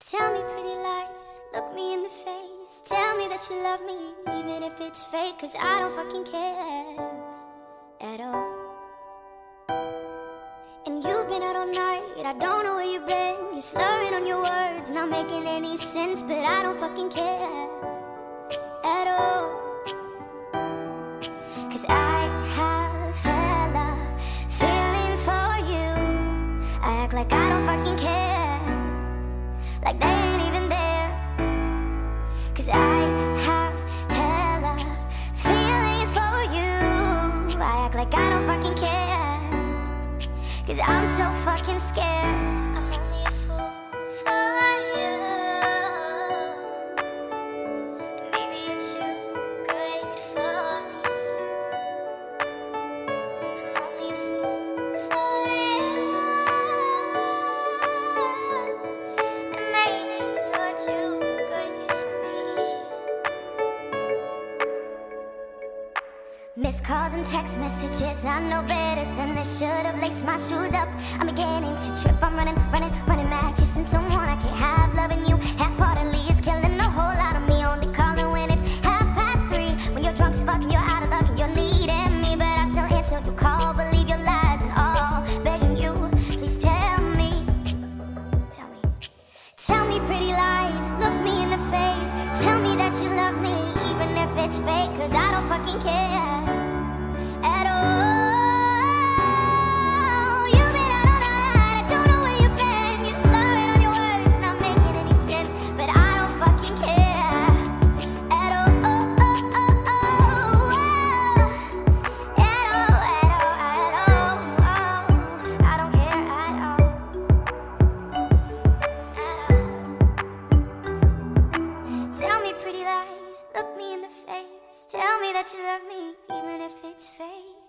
Tell me pretty lies, look me in the face. Tell me that you love me, even if it's fake. Cause I don't fucking care at all. And you've been out all night, I don't know where you've been. You're slurring on your words, not making any sense. But I don't fucking care at all. Cause I have hella feelings for you. I act like I don't fucking care, like they ain't even there. Cause I have hella feelings for you. I act like I don't fucking care, cause I'm so fucking scared. I'm only a fool for you, and maybe you're too good for me. I'm only a fool for you, and maybe you're too good for me. Missed calls and text messages, I know better than this. Should've laced my shoes up, I'm beginning to trip. I'm running mad chasing someone I can't have. Loving you half-heartedly is killing a whole lot of me. Only calling when it's 3:30. When you're drunk as fuck and you're out of luck and you're needing me, but I still answer your call, believe your lies and all. Begging you, please tell me pretty lies, look me in the face. Tell me that you love me, even if it's fake. Cause I don't fucking care at all. You've been out all night, I don't know where you've been. You're slurring on your words, not making any sense. But I don't fucking care at all. At all. I don't care at all. Tell me pretty lies, look me in the face. Tell me that you love me, even if it's fake.